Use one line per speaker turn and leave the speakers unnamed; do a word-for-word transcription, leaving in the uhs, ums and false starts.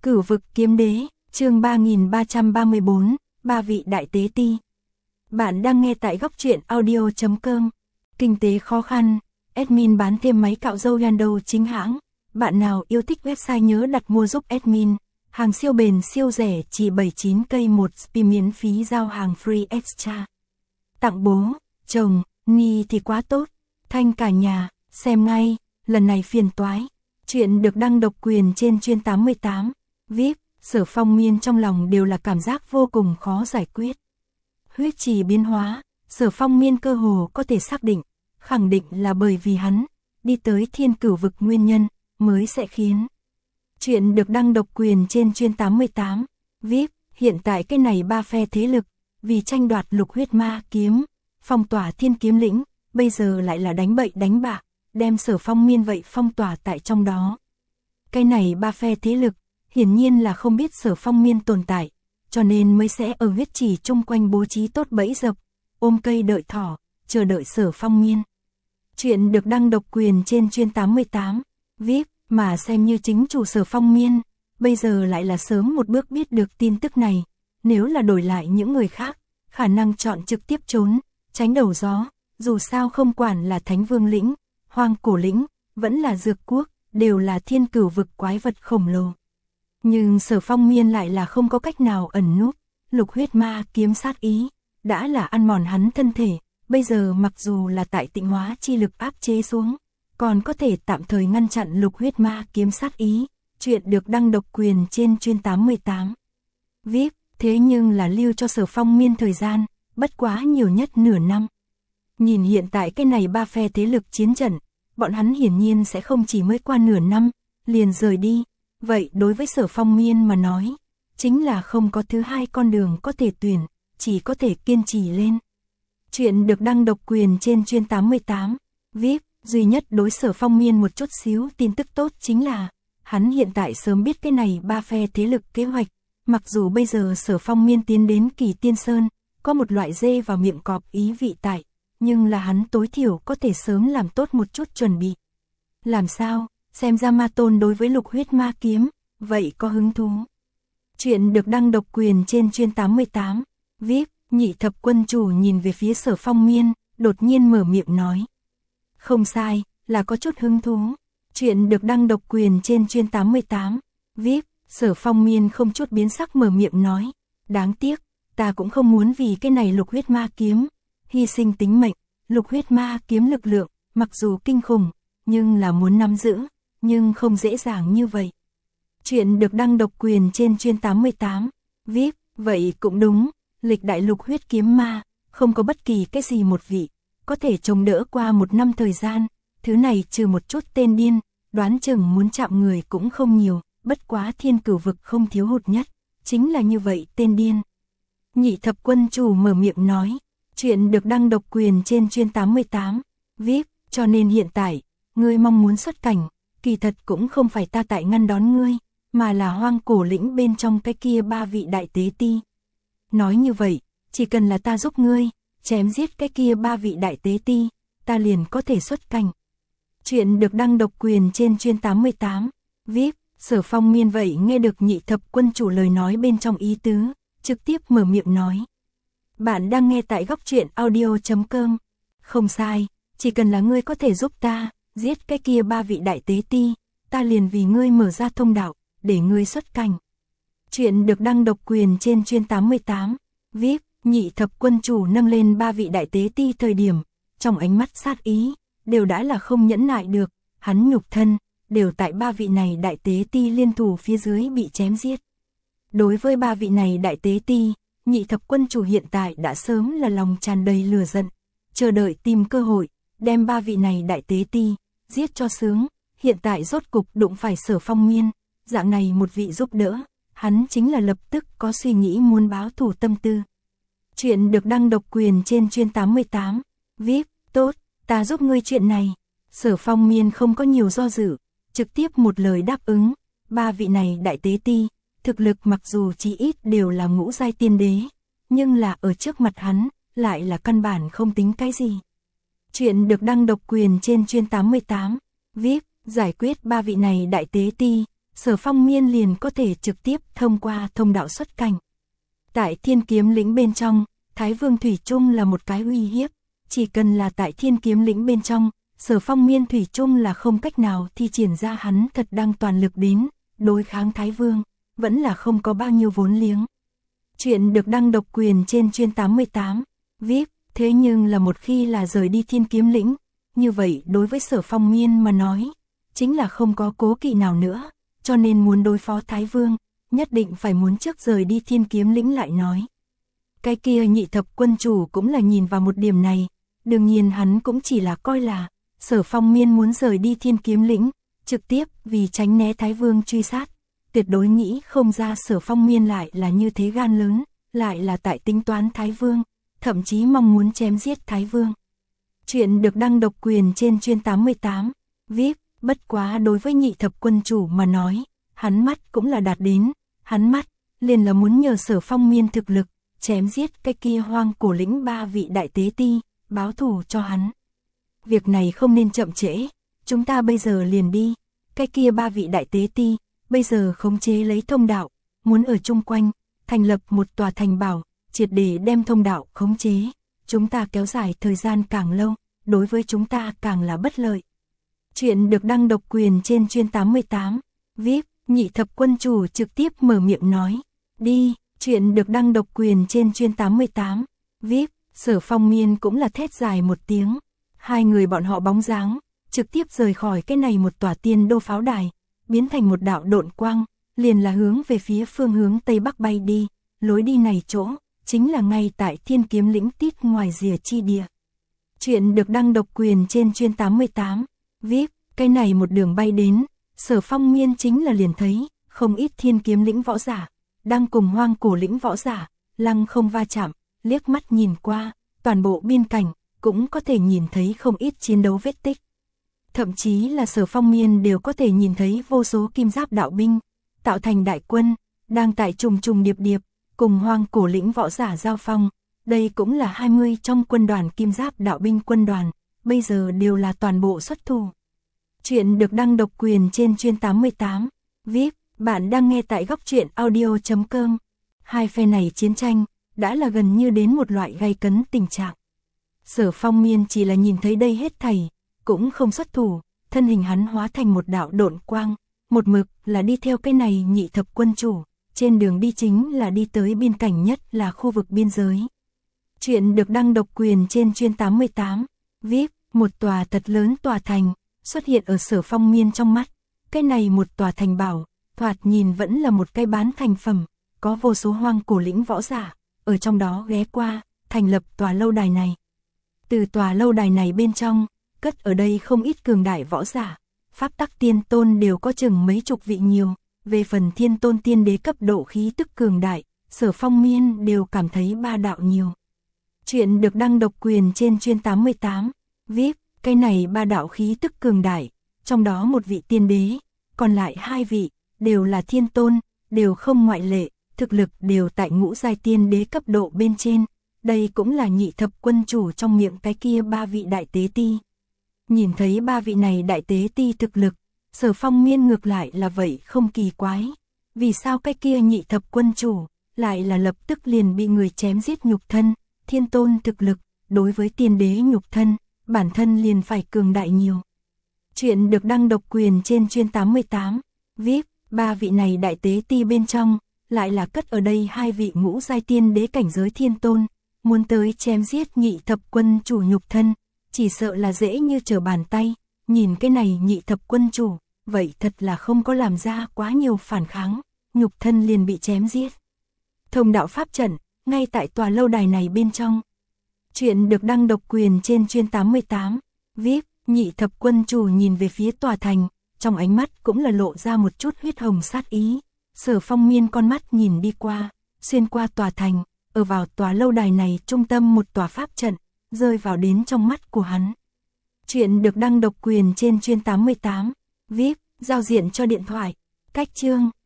Cửu vực kiếm đế, chương ba nghìn ba trăm ba mươi bốn, ba vị đại tế ti. Bạn đang nghe tại góc truyện audio chấm com. Kinh tế khó khăn, admin bán thêm máy cạo râu Yando chính hãng. Bạn nào yêu thích website nhớ đặt mua giúp admin. Hàng siêu bền siêu rẻ chỉ bảy mươi chín cây một spi miễn phí giao hàng free extra. Tặng bố, chồng, Ni thì quá tốt. Thanh cả nhà, xem ngay, lần này phiền toái. Chuyện được đăng độc quyền trên chuyên tám mươi tám. vê i pê, Sở Phong Miên trong lòng đều là cảm giác vô cùng khó giải quyết. Huyết trì biến hóa, Sở Phong Miên cơ hồ có thể xác định, khẳng định là bởi vì hắn đi tới thiên cửu vực nguyên nhân mới sẽ khiến. Chuyện được đăng độc quyền trên chuyên tám mươi tám. vê i pê, hiện tại cái này ba phe thế lực, vì tranh đoạt lục huyết ma kiếm, phong tỏa thiên kiếm lĩnh, bây giờ lại là đánh bậy đánh bạ, đem Sở Phong Miên vậy phong tỏa tại trong đó. Cái này ba phe thế lực, hiển nhiên là không biết Sở Phong Miên tồn tại, cho nên mới sẽ ở huyết trì chung quanh bố trí tốt bẫy dập, ôm cây đợi thỏ, chờ đợi Sở Phong Miên. Chuyện được đăng độc quyền trên chuyên tám mươi tám. vê i pê, mà xem như chính chủ Sở Phong Miên, bây giờ lại là sớm một bước biết được tin tức này, nếu là đổi lại những người khác, khả năng chọn trực tiếp trốn, tránh đầu gió, dù sao không quản là Thánh Vương lĩnh, Hoang Cổ lĩnh, vẫn là Dược Quốc, đều là thiên cửu vực quái vật khổng lồ. Nhưng Sở Phong Miên lại là không có cách nào ẩn núp, lục huyết ma kiếm sát ý, đã là ăn mòn hắn thân thể, bây giờ mặc dù là tại tịnh hóa chi lực áp chế xuống, còn có thể tạm thời ngăn chặn lục huyết ma kiếm sát ý. Chuyện được đăng độc quyền trên chuyên tám mươi tám. vê i pê, thế nhưng là lưu cho Sở Phong Miên thời gian, bất quá nhiều nhất nửa năm. Nhìn hiện tại cái này ba phe thế lực chiến trận, bọn hắn hiển nhiên sẽ không chỉ mới qua nửa năm, liền rời đi. Vậy đối với Sở Phong Miên mà nói, chính là không có thứ hai con đường có thể tuyển, chỉ có thể kiên trì lên. Chuyện được đăng độc quyền trên chuyên tám mươi tám. vê i pê, duy nhất đối Sở Phong Miên một chút xíu tin tức tốt chính là, hắn hiện tại sớm biết cái này ba phe thế lực kế hoạch, mặc dù bây giờ Sở Phong Miên tiến đến Kỳ Tiên Sơn, có một loại dê vào miệng cọp ý vị tại, nhưng là hắn tối thiểu có thể sớm làm tốt một chút chuẩn bị. Làm sao? Xem ra ma tôn đối với lục huyết ma kiếm, vậy có hứng thú. Chuyện được đăng độc quyền trên chuyên tám mươi tám. vê i pê, nhị thập quân chủ nhìn về phía Sở Phong Miên, đột nhiên mở miệng nói. Không sai, là có chút hứng thú. Chuyện được đăng độc quyền trên chuyên tám mươi tám. vê i pê, Sở Phong Miên không chút biến sắc mở miệng nói. Đáng tiếc, ta cũng không muốn vì cái này lục huyết ma kiếm hy sinh tính mệnh. Lục huyết ma kiếm lực lượng, mặc dù kinh khủng, nhưng là muốn nắm giữ, nhưng không dễ dàng như vậy. Chuyện được đăng độc quyền trên chuyên tám mươi tám. vê i pê, vậy cũng đúng, lịch đại lục huyết kiếm ma, không có bất kỳ cái gì một vị có thể chống đỡ qua một năm thời gian, thứ này trừ một chút tên điên, đoán chừng muốn chạm người cũng không nhiều, bất quá thiên cửu vực không thiếu hụt nhất, chính là như vậy tên điên. Nhị thập quân chủ mở miệng nói, chuyện được đăng độc quyền trên chuyên tám mươi tám. vê i pê, cho nên hiện tại, ngươi mong muốn xuất cảnh, kỳ thật cũng không phải ta tại ngăn đón ngươi, mà là Hoang Cổ lĩnh bên trong cái kia ba vị đại tế ti. Nói như vậy, chỉ cần là ta giúp ngươi chém giết cái kia ba vị đại tế ti, ta liền có thể xuất cảnh. Chuyện được đăng độc quyền trên chuyên tám mươi tám. vê i pê, Sở Phong Miên vậy nghe được nhị thập quân chủ lời nói bên trong ý tứ, trực tiếp mở miệng nói. Bạn đang nghe tại góc truyện audio chấm com. Không sai, chỉ cần là ngươi có thể giúp ta giết cái kia ba vị đại tế ti, ta liền vì ngươi mở ra thông đạo, để ngươi xuất cảnh. Chuyện được đăng độc quyền trên chuyên tám mươi tám. vê i pê, nhị thập quân chủ nâng lên ba vị đại tế ti thời điểm, trong ánh mắt sát ý, đều đã là không nhẫn nại được, hắn nhục thân, đều tại ba vị này đại tế ti liên thủ phía dưới bị chém giết. Đối với ba vị này đại tế ti, nhị thập quân chủ hiện tại đã sớm là lòng tràn đầy lửa giận, chờ đợi tìm cơ hội, đem ba vị này đại tế ti giết cho sướng. Hiện tại rốt cục đụng phải Sở Phong Miên, dạng này một vị giúp đỡ, hắn chính là lập tức có suy nghĩ muốn báo thù tâm tư. Chuyện được đăng độc quyền trên chuyên tám mươi tám. vê i pê, tốt, ta giúp ngươi chuyện này. Sở Phong Miên không có nhiều do dự, trực tiếp một lời đáp ứng. Ba vị này đại tế ti, thực lực mặc dù chí ít đều là ngũ giai tiên đế, nhưng là ở trước mặt hắn, lại là căn bản không tính cái gì. Chuyện được đăng độc quyền trên chuyên tám mươi tám. vê i pê, giải quyết ba vị này đại tế ti, Sở Phong Miên liền có thể trực tiếp thông qua thông đạo xuất cảnh. Tại Thiên Kiếm Lĩnh bên trong, Thái Vương thủy chung là một cái uy hiếp, chỉ cần là tại Thiên Kiếm Lĩnh bên trong, Sở Phong Miên thủy chung là không cách nào thi triển ra hắn thật đang toàn lực đến, đối kháng Thái Vương, vẫn là không có bao nhiêu vốn liếng. Chuyện được đăng độc quyền trên chuyên tám mươi tám, vê i pê, thế nhưng là một khi là rời đi Thiên Kiếm Lĩnh, như vậy đối với Sở Phong Miên mà nói, chính là không có cố kỵ nào nữa, cho nên muốn đối phó Thái Vương, nhất định phải muốn trước rời đi Thiên Kiếm Lĩnh lại nói. Cái kia Nhị Thập Quân Chủ cũng là nhìn vào một điểm này, đương nhiên hắn cũng chỉ là coi là Sở Phong Miên muốn rời đi Thiên Kiếm Lĩnh, trực tiếp vì tránh né Thái Vương truy sát, tuyệt đối nghĩ không ra Sở Phong Miên lại là như thế gan lớn, lại là tại tính toán Thái Vương, thậm chí mong muốn chém giết Thái Vương. Chuyện được đăng độc quyền trên chuyên tám mươi tám, vê i pê, bất quá đối với Nhị Thập Quân Chủ mà nói, hắn mắt cũng là đạt đến, hắn mắt liền là muốn nhờ Sở Phong Miên thực lực, chém giết cái kia Hoang Cổ Lĩnh ba vị đại tế ti, báo thù cho hắn. Việc này không nên chậm trễ, chúng ta bây giờ liền đi, cái kia ba vị đại tế ti, bây giờ khống chế lấy thông đạo, muốn ở chung quanh, thành lập một tòa thành bảo, triệt để đem thông đạo khống chế, chúng ta kéo dài thời gian càng lâu, đối với chúng ta càng là bất lợi. Chuyện được đăng độc quyền trên chuyên tám mươi tám, vê i pê, Nhị Thập Quân Chủ trực tiếp mở miệng nói, đi, chuyện được đăng độc quyền trên chuyên tám mươi tám, vê i pê, Sở Phong Miên cũng là thét dài một tiếng, hai người bọn họ bóng dáng, trực tiếp rời khỏi cái này một tòa tiên đô pháo đài, biến thành một đạo độn quang, liền là hướng về phía phương hướng Tây Bắc bay đi, lối đi này chỗ, chính là ngay tại Thiên Kiếm Lĩnh tít ngoài rìa chi địa. Chuyện được đăng độc quyền trên chuyên tám mươi tám, vê i pê, cái này một đường bay đến, Sở Phong Miên chính là liền thấy, không ít Thiên Kiếm Lĩnh võ giả, đang cùng Hoang Cổ Lĩnh võ giả, lăng không va chạm, liếc mắt nhìn qua, toàn bộ biên cảnh, cũng có thể nhìn thấy không ít chiến đấu vết tích. Thậm chí là Sở Phong Miên đều có thể nhìn thấy vô số kim giáp đạo binh, tạo thành đại quân, đang tại trùng trùng điệp điệp, cùng Hoang Cổ Lĩnh võ giả giao phong. Đây cũng là hai mươi trong quân đoàn kim giáp đạo binh quân đoàn, bây giờ đều là toàn bộ xuất thủ. Chuyện được đăng độc quyền trên chuyên tám mươi tám, vê i pê, bạn đang nghe tại góc truyện audio chấm com. Hai phe này chiến tranh, đã là gần như đến một loại gay cấn tình trạng. Sở Phong Miên chỉ là nhìn thấy đây hết thảy, cũng không xuất thủ, thân hình hắn hóa thành một đạo độn quang, một mực là đi theo cái này Nhị Thập Quân Chủ, trên đường đi chính là đi tới biên cảnh nhất là khu vực biên giới. Chuyện được đăng độc quyền trên chuyên tám mươi tám, vê i pê, một tòa thật lớn tòa thành, xuất hiện ở Sở Phong Miên trong mắt, cái này một tòa thành bảo, thoạt nhìn vẫn là một cái bán thành phẩm, có vô số Hoang Cổ Lĩnh võ giả, ở trong đó ghé qua, thành lập tòa lâu đài này. Từ tòa lâu đài này bên trong, cất ở đây không ít cường đại võ giả, pháp tắc tiên tôn đều có chừng mấy chục vị nhiều, về phần thiên tôn tiên đế cấp độ khí tức cường đại, Sở Phong Miên đều cảm thấy ba đạo nhiều. Chuyện được đăng độc quyền trên chuyên tám mươi tám, vê i pê, cái này ba đạo khí tức cường đại, trong đó một vị tiên đế, còn lại hai vị, đều là thiên tôn, đều không ngoại lệ, thực lực đều tại ngũ giai tiên đế cấp độ bên trên, đây cũng là Nhị Thập Quân Chủ trong miệng cái kia ba vị đại tế ti. Nhìn thấy ba vị này đại tế ti thực lực, Sở Phong Miên ngược lại là vậy không kỳ quái, vì sao cái kia Nhị Thập Quân Chủ, lại là lập tức liền bị người chém giết nhục thân, thiên tôn thực lực, đối với tiên đế nhục thân, bản thân liền phải cường đại nhiều. Chuyện được đăng độc quyền trên chuyên tám mươi tám, vê i pê, ba vị này đại tế ti bên trong, lại là cất ở đây hai vị ngũ giai tiên đế cảnh giới thiên tôn, muốn tới chém giết Nhị Thập Quân Chủ nhục thân, chỉ sợ là dễ như trở bàn tay, nhìn cái này Nhị Thập Quân Chủ, vậy thật là không có làm ra quá nhiều phản kháng, nhục thân liền bị chém giết. Thông đạo pháp trận, ngay tại tòa lâu đài này bên trong. Chuyện được đăng độc quyền trên chuyên tám mươi tám, vê i pê, Nhị Thập Quân Chủ nhìn về phía tòa thành, trong ánh mắt cũng là lộ ra một chút huyết hồng sát ý. Sở Phong Miên con mắt nhìn đi qua, xuyên qua tòa thành, ở vào tòa lâu đài này trung tâm một tòa pháp trận, rơi vào đến trong mắt của hắn. Chuyện được đăng độc quyền trên chuyên tám mươi tám, vê i pê, giao diện cho điện thoại, cách chương.